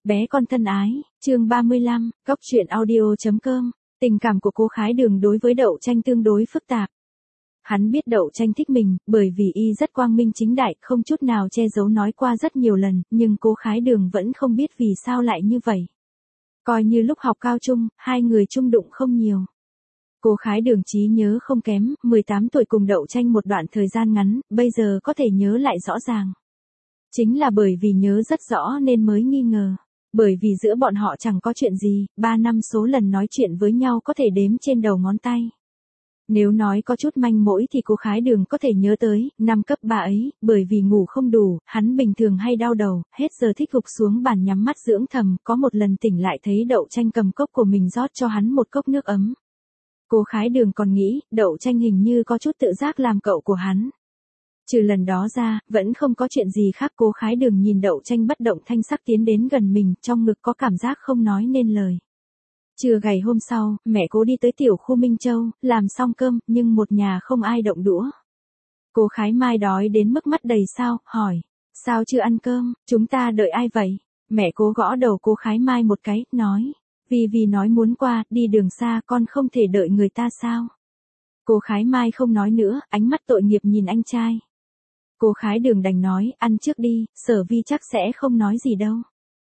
Bé con thân ái, chương 35, góc truyện audio.com. Tình cảm của cô Khái Đường đối với Đậu Tranh tương đối phức tạp. Hắn biết Đậu Tranh thích mình, bởi vì y rất quang minh chính đại, không chút nào che giấu nói qua rất nhiều lần, nhưng cô Khái Đường vẫn không biết vì sao lại như vậy. Coi như lúc học cao trung, hai người chung đụng không nhiều. Cô Khái Đường trí nhớ không kém, 18 tuổi cùng Đậu Tranh một đoạn thời gian ngắn, bây giờ có thể nhớ lại rõ ràng. Chính là bởi vì nhớ rất rõ nên mới nghi ngờ. Bởi vì giữa bọn họ chẳng có chuyện gì, 3 năm số lần nói chuyện với nhau có thể đếm trên đầu ngón tay. Nếu nói có chút manh mối thì cô Khái Đường có thể nhớ tới, năm cấp 3 ấy, bởi vì ngủ không đủ, hắn bình thường hay đau đầu, hết giờ thích gục xuống bàn nhắm mắt dưỡng thầm, có một lần tỉnh lại thấy Đậu Tranh cầm cốc của mình rót cho hắn một cốc nước ấm. Cô Khái Đường còn nghĩ, Đậu Tranh hình như có chút tự giác làm cậu của hắn. Trừ lần đó ra, vẫn không có chuyện gì khác. Cô Khái Đường nhìn Đậu Tranh bất động thanh sắc tiến đến gần mình, trong ngực có cảm giác không nói nên lời. Trưa ngày hôm sau, mẹ cô đi tới tiểu khu Minh Châu, làm xong cơm, nhưng một nhà không ai động đũa. Cô Khái Mai đói đến mức mắt đầy sao, hỏi, sao chưa ăn cơm, chúng ta đợi ai vậy? Mẹ cô gõ đầu cô Khái Mai một cái, nói, vì nói muốn qua, đi đường xa con không thể đợi người ta sao? Cô Khái Mai không nói nữa, ánh mắt tội nghiệp nhìn anh trai. Cô Khái Đường đành nói, ăn trước đi, Sở Vi chắc sẽ không nói gì đâu.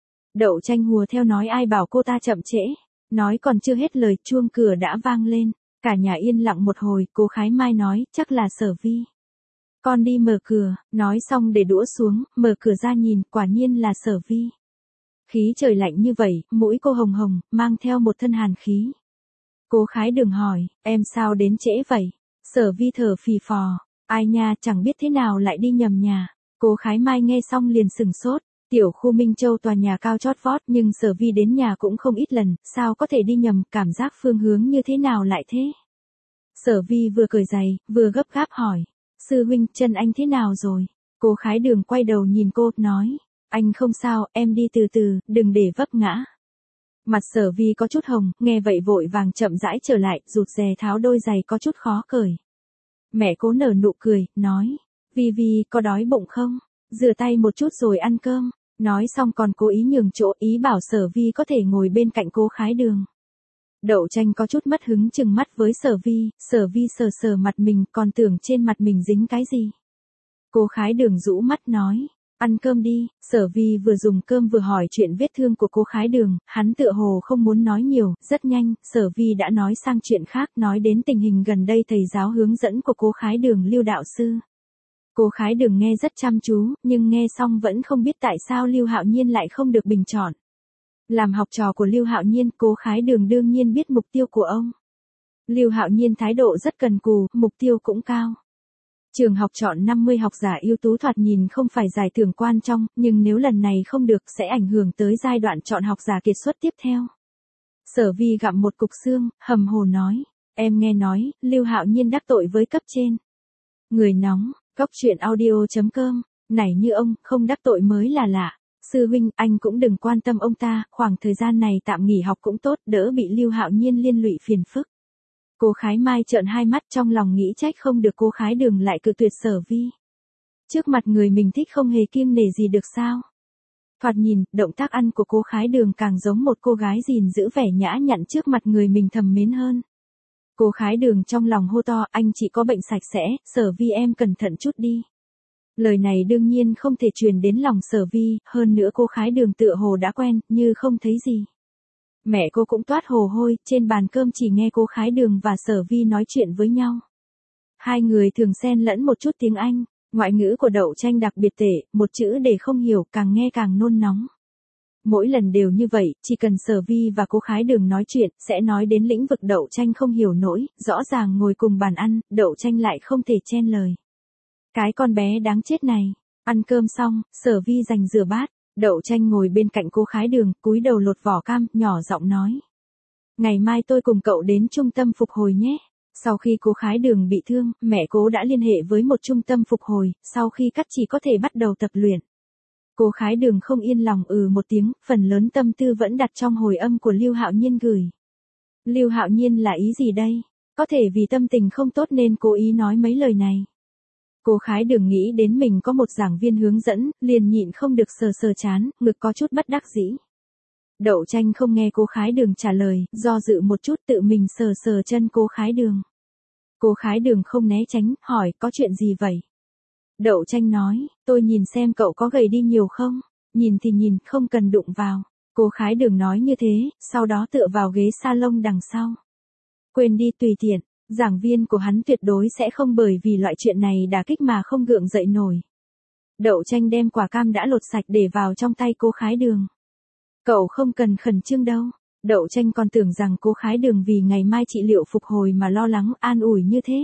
Đậu Tranh hùa theo nói ai bảo cô ta chậm trễ. Nói còn chưa hết lời, chuông cửa đã vang lên. Cả nhà yên lặng một hồi, cô Khái Mai nói, chắc là Sở Vi. Con đi mở cửa, nói xong để đũa xuống, mở cửa ra nhìn, quả nhiên là Sở Vi. Khí trời lạnh như vậy, mũi cô hồng hồng, mang theo một thân hàn khí. Cô Khái Đường hỏi, em sao đến trễ vậy? Sở Vi thở phì phò. Ai nha, chẳng biết thế nào lại đi nhầm nhà. Cô Khái Mai nghe xong liền sừng sốt. Tiểu khu Minh Châu tòa nhà cao chót vót, nhưng Sở Vi đến nhà cũng không ít lần, sao có thể đi nhầm, cảm giác phương hướng như thế nào lại thế? Sở Vi vừa cởi giày, vừa gấp gáp hỏi, sư huynh, chân anh thế nào rồi? Cô Khái Đường quay đầu nhìn cô, nói, anh không sao, em đi từ từ, đừng để vấp ngã. Mặt Sở Vi có chút hồng, nghe vậy vội vàng chậm rãi trở lại, rụt rè tháo đôi giày có chút khó cởi. Mẹ cố nở nụ cười, nói, Vi có đói bụng không? Rửa tay một chút rồi ăn cơm. Nói xong còn cố ý nhường chỗ, ý bảo Sở Vi có thể ngồi bên cạnh cô Khái Đường. Đậu Tranh có chút mất hứng chừng mắt với Sở Vi sờ mặt mình, còn tưởng trên mặt mình dính cái gì. Cô Khái Đường rũ mắt nói, ăn cơm đi. Sở Vi vừa dùng cơm vừa hỏi chuyện vết thương của cô Khái Đường, hắn tựa hồ không muốn nói nhiều, rất nhanh, Sở Vi đã nói sang chuyện khác, nói đến tình hình gần đây thầy giáo hướng dẫn của cô Khái Đường Lưu đạo sư. Cô Khái Đường nghe rất chăm chú, nhưng nghe xong vẫn không biết tại sao Lưu Hạo Nhiên lại không được bình chọn. Làm học trò của Lưu Hạo Nhiên, cô Khái Đường đương nhiên biết mục tiêu của ông. Lưu Hạo Nhiên thái độ rất cần cù, mục tiêu cũng cao. Trường học chọn 50 học giả ưu tú thoạt nhìn không phải giải thưởng quan trọng, nhưng nếu lần này không được sẽ ảnh hưởng tới giai đoạn chọn học giả kiệt xuất tiếp theo. Sở Vi gặm một cục xương, hầm hồ nói, em nghe nói, Lưu Hạo Nhiên đắc tội với cấp trên. Người nóng. Góc truyện audio.com, này như ông, không đắc tội mới là lạ. Sư huynh, anh cũng đừng quan tâm ông ta, khoảng thời gian này tạm nghỉ học cũng tốt, đỡ bị Lưu Hạo Nhiên liên lụy phiền phức. Cô Khái Mai trợn hai mắt trong lòng nghĩ trách không được cô Khái Đường lại cự tuyệt Sở Vi. Trước mặt người mình thích không hề kiêng nể gì được sao? Thoạt nhìn, động tác ăn của cô Khái Đường càng giống một cô gái gìn giữ vẻ nhã nhặn trước mặt người mình thầm mến hơn. Cô Khái Đường trong lòng hô to, anh chỉ có bệnh sạch sẽ, Sở Vi em cẩn thận chút đi. Lời này đương nhiên không thể truyền đến lòng Sở Vi, hơn nữa cô Khái Đường tựa hồ đã quen, như không thấy gì. Mẹ cô cũng toát hồ hôi, trên bàn cơm chỉ nghe cô Khái Đường và Sở Vi nói chuyện với nhau. Hai người thường xen lẫn một chút tiếng Anh, ngoại ngữ của Đậu Tranh đặc biệt tệ, một chữ để không hiểu, càng nghe càng nôn nóng. Mỗi lần đều như vậy, chỉ cần Sở Vi và cô Khái Đường nói chuyện, sẽ nói đến lĩnh vực Đậu Tranh không hiểu nổi, rõ ràng ngồi cùng bàn ăn, Đậu Tranh lại không thể chen lời. Cái con bé đáng chết này. Ăn cơm xong, Sở Vi giành rửa bát, Đậu Tranh ngồi bên cạnh cô Khái Đường, cúi đầu lột vỏ cam, nhỏ giọng nói. Ngày mai tôi cùng cậu đến trung tâm phục hồi nhé. Sau khi cô Khái Đường bị thương, mẹ cô đã liên hệ với một trung tâm phục hồi, sau khi cắt chỉ có thể bắt đầu tập luyện. Cô Khái Đường không yên lòng một tiếng, phần lớn tâm tư vẫn đặt trong hồi âm của Lưu Hạo Nhiên gửi. Lưu Hạo Nhiên là ý gì đây? Có thể vì tâm tình không tốt nên cố ý nói mấy lời này. Cô Khái Đường nghĩ đến mình có một giảng viên hướng dẫn, liền nhịn không được sờ chán, ngực có chút bất đắc dĩ. Đậu Tranh không nghe Cố Khái Đường trả lời, do dự một chút tự mình sờ sờ chân Cố Khái Đường. Cố Khái Đường không né tránh, hỏi có chuyện gì vậy? Đậu Tranh nói, tôi nhìn xem cậu có gầy đi nhiều không? Nhìn thì nhìn, không cần đụng vào. Cố Khái Đường nói như thế, sau đó tựa vào ghế salon đằng sau. Quên đi, tùy tiện, giảng viên của hắn tuyệt đối sẽ không bởi vì loại chuyện này đả kích mà không gượng dậy nổi. Đậu Tranh đem quả cam đã lột sạch để vào trong tay Cố Khái Đường. Cậu không cần khẩn trương đâu. Đậu Tranh còn tưởng rằng Cố Khái Đường vì ngày mai trị liệu phục hồi mà lo lắng an ủi như thế.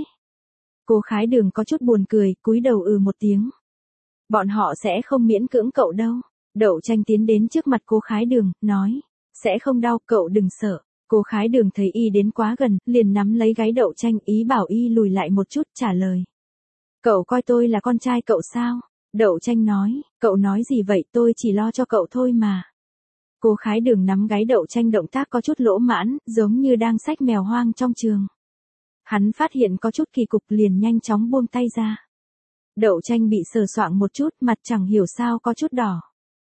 Cố Khái Đường có chút buồn cười, cúi đầu một tiếng. Bọn họ sẽ không miễn cưỡng cậu đâu. Đậu Tranh tiến đến trước mặt Cố Khái Đường, nói. Sẽ không đau, cậu đừng sợ. Cố Khái Đường thấy y đến quá gần, liền nắm lấy gáy Đậu Tranh, ý bảo y lùi lại một chút, trả lời. Cậu coi tôi là con trai cậu sao? Đậu Tranh nói, cậu nói gì vậy, tôi chỉ lo cho cậu thôi mà. Cố Khái Đường nắm gáy Đậu Tranh động tác có chút lỗ mãn, giống như đang xách mèo hoang trong trường. Hắn phát hiện có chút kỳ cục liền nhanh chóng buông tay ra. Đậu Tranh bị sờ soạng một chút, mặt chẳng hiểu sao có chút đỏ.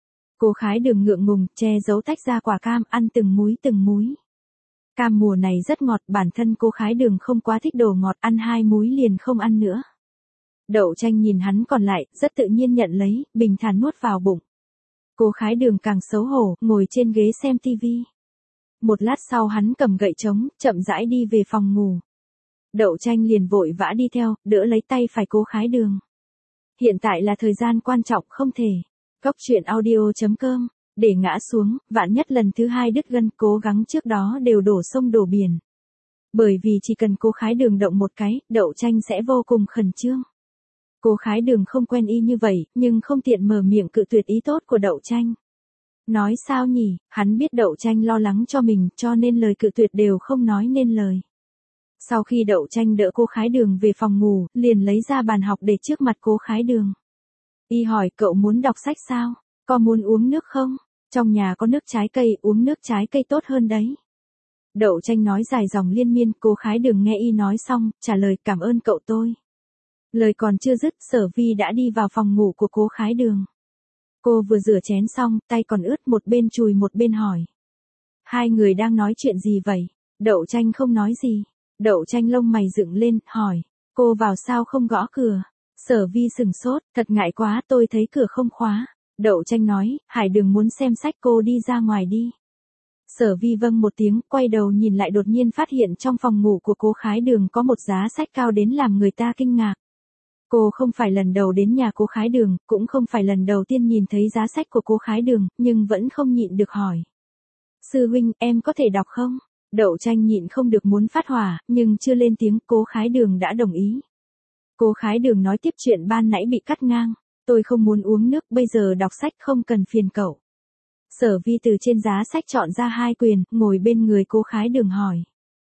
Cố Khái Đường ngượng ngùng, che giấu tách ra quả cam, ăn từng múi từng múi. Cam mùa này rất ngọt, bản thân Cố Khái Đường không quá thích đồ ngọt, ăn 2 múi liền không ăn nữa. Đậu Tranh nhìn hắn còn lại, rất tự nhiên nhận lấy, bình thản nuốt vào bụng. Cố Khái Đường càng xấu hổ, ngồi trên ghế xem tivi. Một lát sau hắn cầm gậy trống, chậm rãi đi về phòng ngủ. Đậu Tranh liền vội vã đi theo, đỡ lấy tay phải Cố Khái Đường. Hiện tại là thời gian quan trọng không thể. Góc truyện audio.com, để ngã xuống, vạn nhất lần thứ 2 đứt gân, cố gắng trước đó đều đổ sông đổ biển. Bởi vì chỉ cần Cố Khái Đường động một cái, Đậu Tranh sẽ vô cùng khẩn trương. Cố Khái Đường không quen y như vậy, nhưng không tiện mở miệng cự tuyệt ý tốt của Đậu Tranh. Nói sao nhỉ, hắn biết Đậu Tranh lo lắng cho mình, cho nên lời cự tuyệt đều không nói nên lời. Sau khi Đậu Tranh đỡ Cố Khái Đường về phòng ngủ, liền lấy ra bàn học để trước mặt Cố Khái Đường. Y hỏi, cậu muốn đọc sách sao? Có muốn uống nước không? Trong nhà có nước trái cây, uống nước trái cây tốt hơn đấy. Đậu Tranh nói dài dòng liên miên, Cố Khái Đường nghe y nói xong, trả lời cảm ơn cậu tôi. Lời còn chưa dứt, Sở Vi đã đi vào phòng ngủ của Cố Khái Đường. Cô vừa rửa chén xong, tay còn ướt, một bên chùi một bên hỏi. Hai người đang nói chuyện gì vậy? Đậu Tranh không nói gì. Đậu Tranh lông mày dựng lên, hỏi. Cô vào sao không gõ cửa? Sở Vi sừng sốt, thật ngại quá, tôi thấy cửa không khóa. Đậu Tranh nói, Hải Đường muốn xem sách, cô đi ra ngoài đi. Sở Vi vâng một tiếng, quay đầu nhìn lại đột nhiên phát hiện trong phòng ngủ của Cố Khái Đường có một giá sách cao đến làm người ta kinh ngạc. Cô không phải lần đầu đến nhà Cố Khái Đường, cũng không phải lần đầu tiên nhìn thấy giá sách của Cố Khái Đường, nhưng vẫn không nhịn được hỏi. Sư huynh, em có thể đọc không? Đậu Tranh nhịn không được muốn phát hỏa, nhưng chưa lên tiếng, Cố Khái Đường đã đồng ý. Cố Khái Đường nói tiếp chuyện ban nãy bị cắt ngang. Tôi không muốn uống nước, bây giờ đọc sách không cần phiền cậu. Sở Vi từ trên giá sách chọn ra 2 quyển, ngồi bên người Cố Khái Đường hỏi.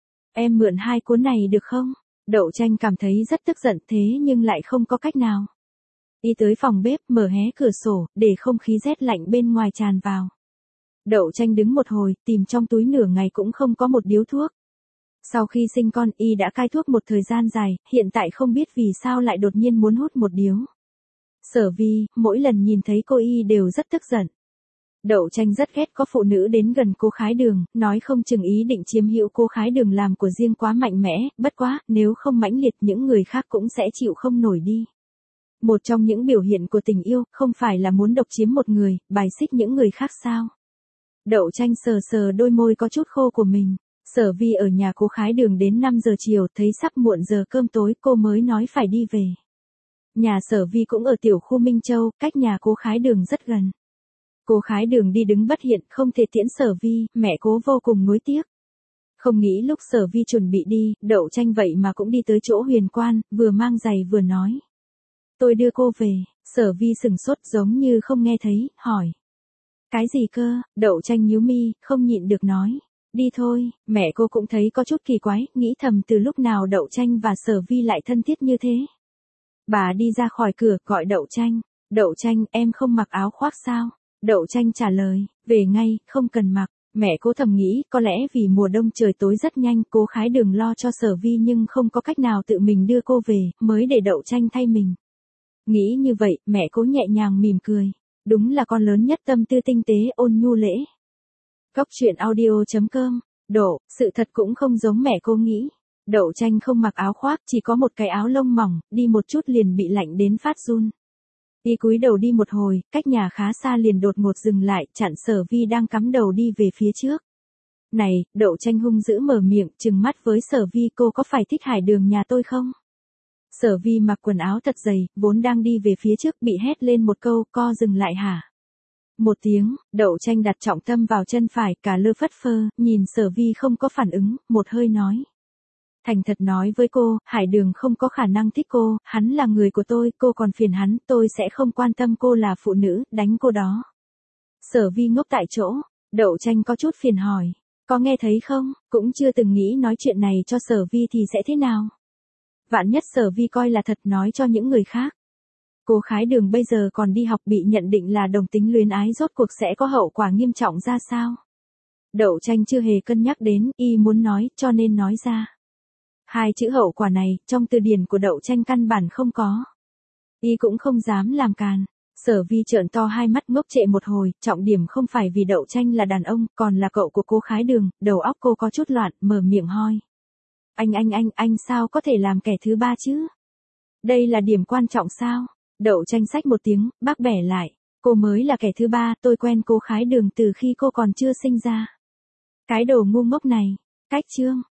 Em mượn 2 cuốn này được không? Đậu Tranh cảm thấy rất tức giận thế nhưng lại không có cách nào. Đi tới phòng bếp, mở hé cửa sổ, để không khí rét lạnh bên ngoài tràn vào. Đậu Tranh đứng một hồi, tìm trong túi nửa ngày cũng không có một điếu thuốc. Sau khi sinh con, y đã cai thuốc một thời gian dài, hiện tại không biết vì sao lại đột nhiên muốn hút một điếu. Sở Vi, mỗi lần nhìn thấy cô y đều rất tức giận. Đậu Tranh rất ghét có phụ nữ đến gần Cố Khái Đường, nói không chừng ý định chiếm hữu Cố Khái Đường làm của riêng quá mạnh mẽ, bất quá, nếu không mãnh liệt những người khác cũng sẽ chịu không nổi đi. Một trong những biểu hiện của tình yêu, không phải là muốn độc chiếm một người, bài xích những người khác sao? Đậu Tranh sờ sờ đôi môi có chút khô của mình. Sở Vi ở nhà Cố Khái Đường đến 5 giờ chiều, thấy sắp muộn giờ cơm tối, cô mới nói phải đi về. Nhà Sở Vi cũng ở tiểu khu Minh Châu, cách nhà Cố Khái Đường rất gần. Cố Khái Đường đi đứng bất hiện, không thể tiễn Sở Vi, mẹ Cố vô cùng nuối tiếc. Không nghĩ lúc Sở Vi chuẩn bị đi, Đậu Tranh vậy mà cũng đi tới chỗ Huyền Quan, vừa mang giày vừa nói. Tôi đưa cô về. Sở Vi sừng sốt giống như không nghe thấy, hỏi. Cái gì cơ? Đậu Tranh nhíu mi, không nhịn được nói. Đi thôi. Mẹ cô cũng thấy có chút kỳ quái, nghĩ thầm từ lúc nào Đậu Tranh và Sở Vi lại thân thiết như thế. Bà đi ra khỏi cửa, gọi Đậu Tranh. Đậu Tranh, em không mặc áo khoác sao? Đậu Tranh trả lời, về ngay, không cần mặc. Mẹ Cố thầm nghĩ, có lẽ vì mùa đông trời tối rất nhanh, Cố Khái Đường lo cho Sở Vi nhưng không có cách nào tự mình đưa cô về, mới để Đậu Tranh thay mình. Nghĩ như vậy, mẹ Cố nhẹ nhàng mỉm cười. Đúng là con lớn nhất, tâm tư tinh tế, ôn nhu lễ. Cóc truyện audio.com. Độ, sự thật cũng không giống mẹ cô nghĩ. Đậu Tranh không mặc áo khoác, chỉ có một cái áo lông mỏng, đi một chút liền bị lạnh đến phát run. Y cúi đầu đi một hồi, cách nhà khá xa liền đột ngột dừng lại, chặn Sở Vi đang cắm đầu đi về phía trước. Này, Đậu Tranh hung dữ mở miệng, trừng mắt với Sở Vi, cô có phải thích Hải Đường nhà tôi không? Sở Vi mặc quần áo thật dày, vốn đang đi về phía trước bị hét lên một câu, co dừng lại hả? Một tiếng, Đậu Tranh đặt trọng tâm vào chân phải, cả lơ phất phơ, nhìn Sở Vi không có phản ứng, một hơi nói. Thành thật nói với cô, Hải Đường không có khả năng thích cô, hắn là người của tôi, cô còn phiền hắn, tôi sẽ không quan tâm cô là phụ nữ, đánh cô đó. Sở Vi ngốc tại chỗ, Đậu Tranh có chút phiền hỏi, có nghe thấy không, cũng chưa từng nghĩ nói chuyện này cho Sở Vi thì sẽ thế nào. Vạn nhất Sở Vi coi là thật nói cho những người khác. Cô Khái Đường bây giờ còn đi học bị nhận định là đồng tính luyến ái, rốt cuộc sẽ có hậu quả nghiêm trọng ra sao? Đậu Tranh chưa hề cân nhắc đến, y muốn nói, cho nên nói ra. Hai chữ hậu quả này, trong từ điển của Đậu Tranh căn bản không có. Y cũng không dám làm càn. Sở Vi trợn to hai mắt ngốc trệ một hồi, trọng điểm không phải vì Đậu Tranh là đàn ông, còn là cậu của cô Khái Đường, đầu óc cô có chút loạn, mở miệng hoi. Anh sao có thể làm kẻ thứ ba chứ? Đây là điểm quan trọng sao? Đậu Tranh xách một tiếng, bác bẻ lại. Cô mới là kẻ thứ ba, tôi quen cô Khái Đường từ khi cô còn chưa sinh ra. Cái đồ ngu ngốc này. Cách chương.